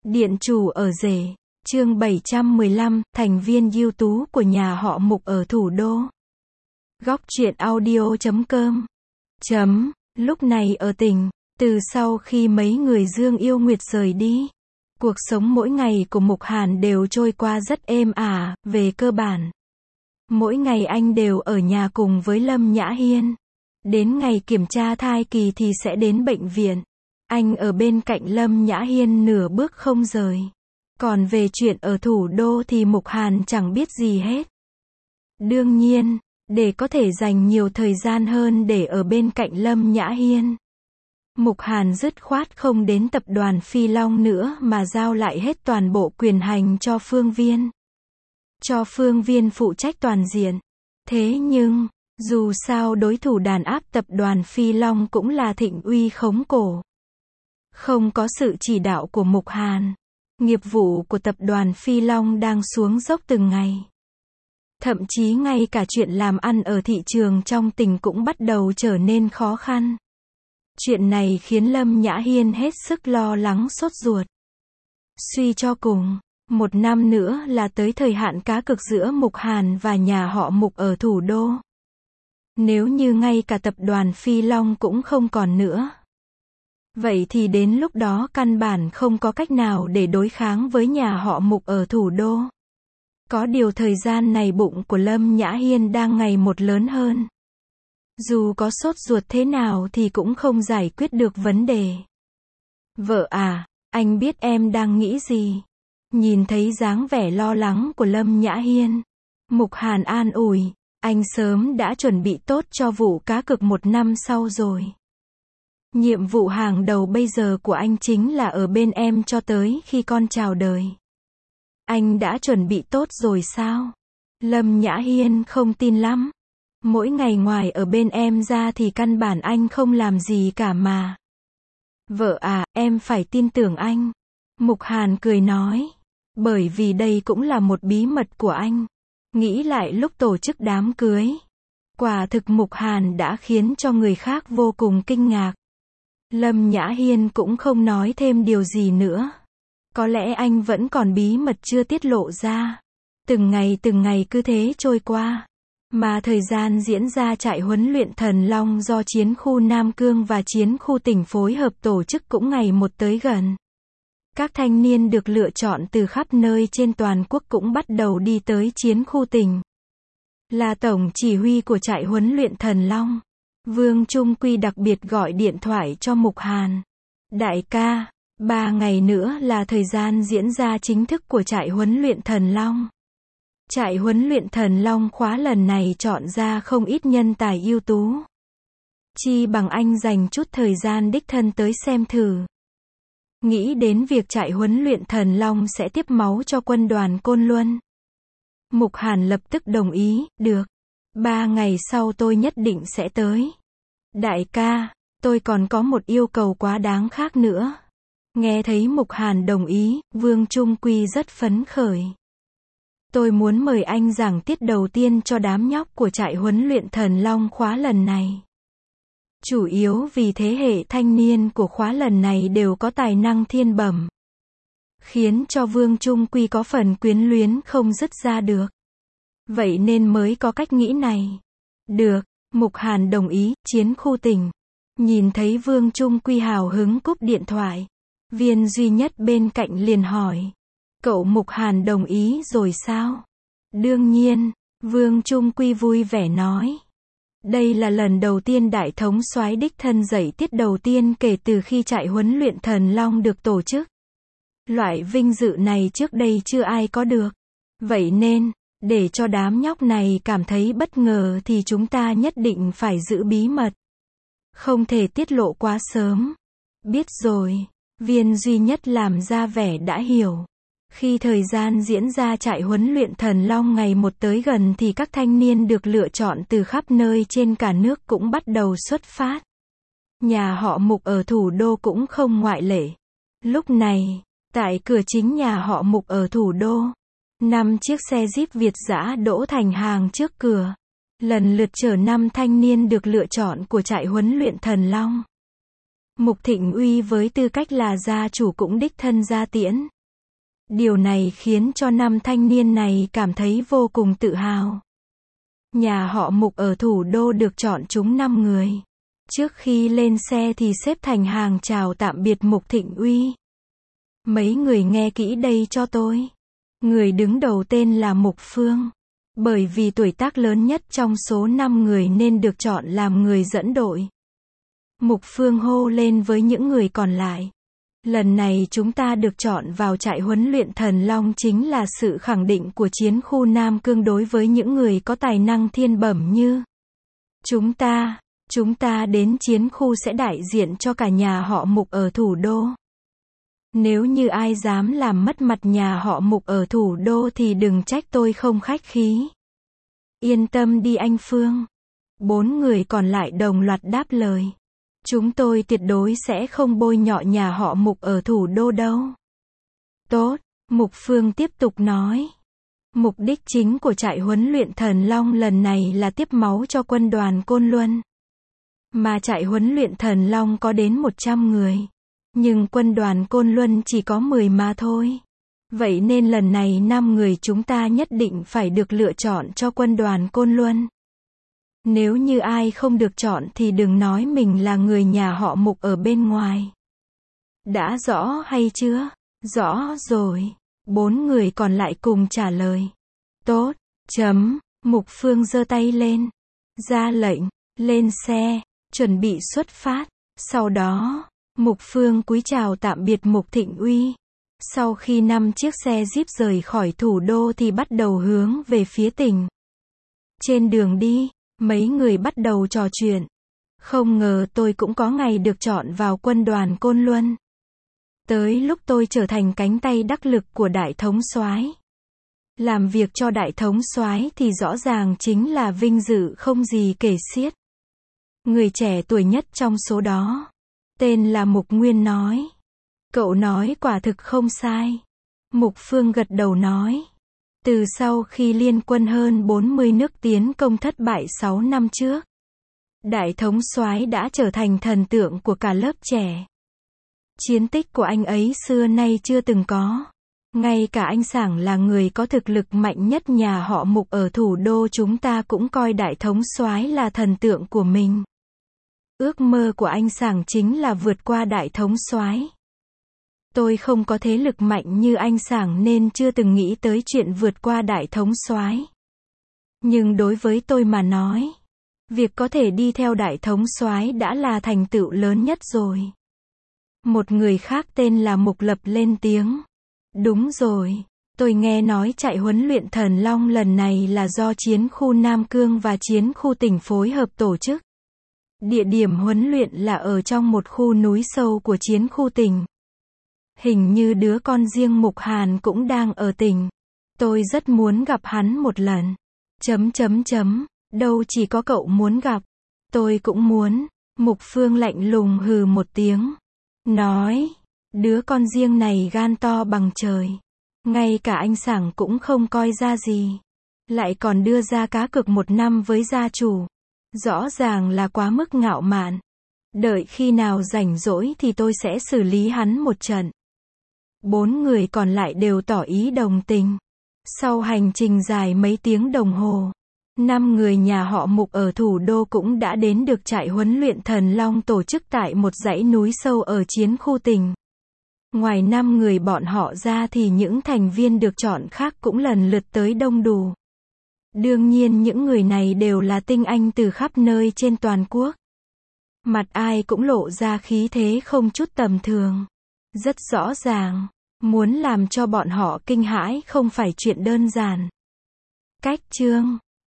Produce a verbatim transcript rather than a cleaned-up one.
Điện chủ ở rể, chương bảy trăm mười lăm, thành viên ưu tú của nhà họ Mục ở thủ đô. Góc truyện audio chấm com. Chấm, lúc này ở tỉnh, từ sau khi mấy người Dương Yêu Nguyệt rời đi, cuộc sống mỗi ngày của Mục Hàn đều trôi qua rất êm ả, về cơ bản. Mỗi ngày anh đều ở nhà cùng với Lâm Nhã Hiên. Đến ngày kiểm tra thai kỳ thì sẽ đến bệnh viện. Anh ở bên cạnh Lâm Nhã Hiên nửa bước không rời. Còn về chuyện ở thủ đô thì Mục Hàn chẳng biết gì hết. Đương nhiên, để có thể dành nhiều thời gian hơn để ở bên cạnh Lâm Nhã Hiên, Mục Hàn dứt khoát không đến tập đoàn Phi Long nữa mà giao lại hết toàn bộ quyền hành cho Phương Viên. Cho Phương Viên phụ trách toàn diện. Thế nhưng, dù sao đối thủ đàn áp tập đoàn Phi Long cũng là Thịnh Uy khống cổ. Không có sự chỉ đạo của Mục Hàn, nghiệp vụ của tập đoàn Phi Long đang xuống dốc từng ngày. Thậm chí ngay cả chuyện làm ăn ở thị trường trong tỉnh cũng bắt đầu trở nên khó khăn. Chuyện này khiến Lâm Nhã Hiên hết sức lo lắng sốt ruột. Suy cho cùng, một năm nữa là tới thời hạn cá cược giữa Mục Hàn và nhà họ Mục ở thủ đô. Nếu như ngay cả tập đoàn Phi Long cũng không còn nữa, vậy thì đến lúc đó căn bản không có cách nào để đối kháng với nhà họ Mục ở thủ đô. Có điều thời gian này bụng của Lâm Nhã Hiên đang ngày một lớn hơn. Dù có sốt ruột thế nào thì cũng không giải quyết được vấn đề. Vợ à, anh biết em đang nghĩ gì. Nhìn thấy dáng vẻ lo lắng của Lâm Nhã Hiên, Mục Hàn an ủi, anh sớm đã chuẩn bị tốt cho vụ cá cược một năm sau rồi. Nhiệm vụ hàng đầu bây giờ của anh chính là ở bên em cho tới khi con chào đời. Anh đã chuẩn bị tốt rồi sao? Lâm Nhã Hiên không tin lắm. Mỗi ngày ngoài ở bên em ra thì căn bản anh không làm gì cả mà. Vợ à, em phải tin tưởng anh. Mục Hàn cười nói. Bởi vì đây cũng là một bí mật của anh. Nghĩ lại lúc tổ chức đám cưới, quả thực Mục Hàn đã khiến cho người khác vô cùng kinh ngạc. Lâm Nhã Hiên cũng không nói thêm điều gì nữa. Có lẽ anh vẫn còn bí mật chưa tiết lộ ra. Từng ngày từng ngày cứ thế trôi qua. Mà thời gian diễn ra trại huấn luyện Thần Long do chiến khu Nam Cương và chiến khu tỉnh phối hợp tổ chức cũng ngày một tới gần. Các thanh niên được lựa chọn từ khắp nơi trên toàn quốc cũng bắt đầu đi tới chiến khu tỉnh. Là tổng chỉ huy của trại huấn luyện Thần Long, Vương Trung Quy đặc biệt gọi điện thoại cho Mục Hàn. Đại ca, ba ngày nữa là thời gian diễn ra chính thức của trại huấn luyện Thần Long. Trại huấn luyện Thần Long khóa lần này chọn ra không ít nhân tài ưu tú. Chi bằng anh dành chút thời gian đích thân tới xem thử. Nghĩ đến việc trại huấn luyện Thần Long sẽ tiếp máu cho quân đoàn Côn Luân, Mục Hàn lập tức đồng ý, được. Ba ngày sau tôi nhất định sẽ tới. Đại ca, tôi còn có một yêu cầu quá đáng khác nữa. Nghe thấy Mục Hàn đồng ý, Vương Trung Quy rất phấn khởi. Tôi muốn mời anh giảng tiết đầu tiên cho đám nhóc của trại huấn luyện Thần Long khóa lần này. Chủ yếu vì thế hệ thanh niên của khóa lần này đều có tài năng thiên bẩm, khiến cho Vương Trung Quy có phần quyến luyến không dứt ra được. Vậy nên mới có cách nghĩ này. Được, Mục Hàn đồng ý. Chiến khu tỉnh. Nhìn thấy Vương Trung Quy hào hứng cúp điện thoại, Viên duy nhất bên cạnh liền hỏi. Cậu Mục Hàn đồng ý rồi sao? Đương nhiên, Vương Trung Quy vui vẻ nói. Đây là lần đầu tiên đại thống soái đích thân dạy tiết đầu tiên kể từ khi trại huấn luyện Thần Long được tổ chức. Loại vinh dự này trước đây chưa ai có được. Vậy nên, để cho đám nhóc này cảm thấy bất ngờ thì chúng ta nhất định phải giữ bí mật. Không thể tiết lộ quá sớm. Biết rồi. Viên duy nhất làm ra vẻ đã hiểu. Khi thời gian diễn ra trại huấn luyện Thần Long ngày một tới gần thì các thanh niên được lựa chọn từ khắp nơi trên cả nước cũng bắt đầu xuất phát. Nhà họ Mục ở thủ đô cũng không ngoại lệ. Lúc này, tại cửa chính nhà họ Mục ở thủ đô, năm chiếc xe Jeep Việt dã đỗ thành hàng trước cửa, lần lượt chở năm thanh niên được lựa chọn của trại huấn luyện Thần Long. Mục Thịnh Uy với tư cách là gia chủ cũng đích thân ra tiễn. Điều này khiến cho năm thanh niên này cảm thấy vô cùng tự hào. Nhà họ Mục ở thủ đô được chọn chúng năm người. Trước khi lên xe thì xếp thành hàng chào tạm biệt Mục Thịnh Uy. Mấy người nghe kỹ đây cho tôi. Người đứng đầu tên là Mục Phương. Bởi vì tuổi tác lớn nhất trong số năm người nên được chọn làm người dẫn đội. Mục Phương hô lên với những người còn lại. Lần này chúng ta được chọn vào trại huấn luyện Thần Long chính là sự khẳng định của chiến khu Nam Cương đối với những người có tài năng thiên bẩm như chúng ta. Chúng ta đến chiến khu sẽ đại diện cho cả nhà họ Mục ở thủ đô. Nếu như ai dám làm mất mặt nhà họ Mục ở thủ đô thì đừng trách tôi không khách khí. Yên tâm đi anh Phương. Bốn người còn lại đồng loạt đáp lời. Chúng tôi tuyệt đối sẽ không bôi nhọ nhà họ Mục ở thủ đô đâu. Tốt, Mục Phương tiếp tục nói. Mục đích chính của trại huấn luyện Thần Long lần này là tiếp máu cho quân đoàn Côn Luân. Mà trại huấn luyện Thần Long có đến một trăm người. Nhưng quân đoàn Côn Luân chỉ có mười mà thôi. Vậy nên lần này năm người chúng ta nhất định phải được lựa chọn cho quân đoàn Côn Luân. Nếu như ai không được chọn thì đừng nói mình là người nhà họ Mục ở bên ngoài. Đã rõ hay chưa? Rõ rồi. Bốn người còn lại cùng trả lời. Tốt. Chấm. Mục Phương giơ tay lên. Ra lệnh. Lên xe. Chuẩn bị xuất phát. Sau đó, Mục Phương cúi chào tạm biệt Mục Thịnh Uy. Sau khi năm chiếc xe Jeep rời khỏi thủ đô thì bắt đầu hướng về phía tỉnh. Trên đường đi, mấy người bắt đầu trò chuyện. Không ngờ tôi cũng có ngày được chọn vào quân đoàn Côn Luân. Tới lúc tôi trở thành cánh tay đắc lực của Đại Thống Soái. Làm việc cho Đại Thống Soái thì rõ ràng chính là vinh dự không gì kể xiết. Người trẻ tuổi nhất trong số đó, tên là Mục Nguyên nói. Cậu nói quả thực không sai. Mục Phương gật đầu nói. Từ sau khi liên quân hơn bốn mươi nước tiến công thất bại sáu năm trước, Đại Thống Soái đã trở thành thần tượng của cả lớp trẻ. Chiến tích của anh ấy xưa nay chưa từng có. Ngay cả anh Sảng là người có thực lực mạnh nhất nhà họ Mục ở thủ đô chúng ta cũng coi Đại Thống Soái là thần tượng của mình. Ước mơ của anh Sảng chính là vượt qua Đại Thống Soái. Tôi không có thế lực mạnh như anh Sảng nên chưa từng nghĩ tới chuyện vượt qua Đại Thống Soái. Nhưng đối với tôi mà nói, việc có thể đi theo Đại Thống Soái đã là thành tựu lớn nhất rồi. Một người khác tên là Mục Lập lên tiếng. Đúng rồi, tôi nghe nói trại huấn luyện Thần Long lần này là do chiến khu Nam Cương và chiến khu tỉnh phối hợp tổ chức. Địa điểm huấn luyện là ở trong một khu núi sâu của chiến khu tỉnh. Hình như đứa con riêng Mục Hàn cũng đang ở tỉnh. Tôi rất muốn gặp hắn một lần. Chấm chấm chấm, đâu chỉ có cậu muốn gặp. Tôi cũng muốn. Mục Phương lạnh lùng hừ một tiếng. Nói, đứa con riêng này gan to bằng trời. Ngay cả anh Sảng cũng không coi ra gì. Lại còn đưa ra cá cược một năm với gia chủ. Rõ ràng là quá mức ngạo mạn. Đợi khi nào rảnh rỗi thì tôi sẽ xử lý hắn một trận. Bốn người còn lại đều tỏ ý đồng tình. Sau hành trình dài mấy tiếng đồng hồ, năm người nhà họ Mục ở thủ đô cũng đã đến được trại huấn luyện Thần Long tổ chức tại một dãy núi sâu ở chiến khu tỉnh. Ngoài năm người bọn họ ra thì những thành viên được chọn khác cũng lần lượt tới đông đủ. Đương nhiên những người này đều là tinh anh từ khắp nơi trên toàn quốc. Mặt ai cũng lộ ra khí thế không chút tầm thường. Rất rõ ràng, muốn làm cho bọn họ kinh hãi không phải chuyện đơn giản. Cách chương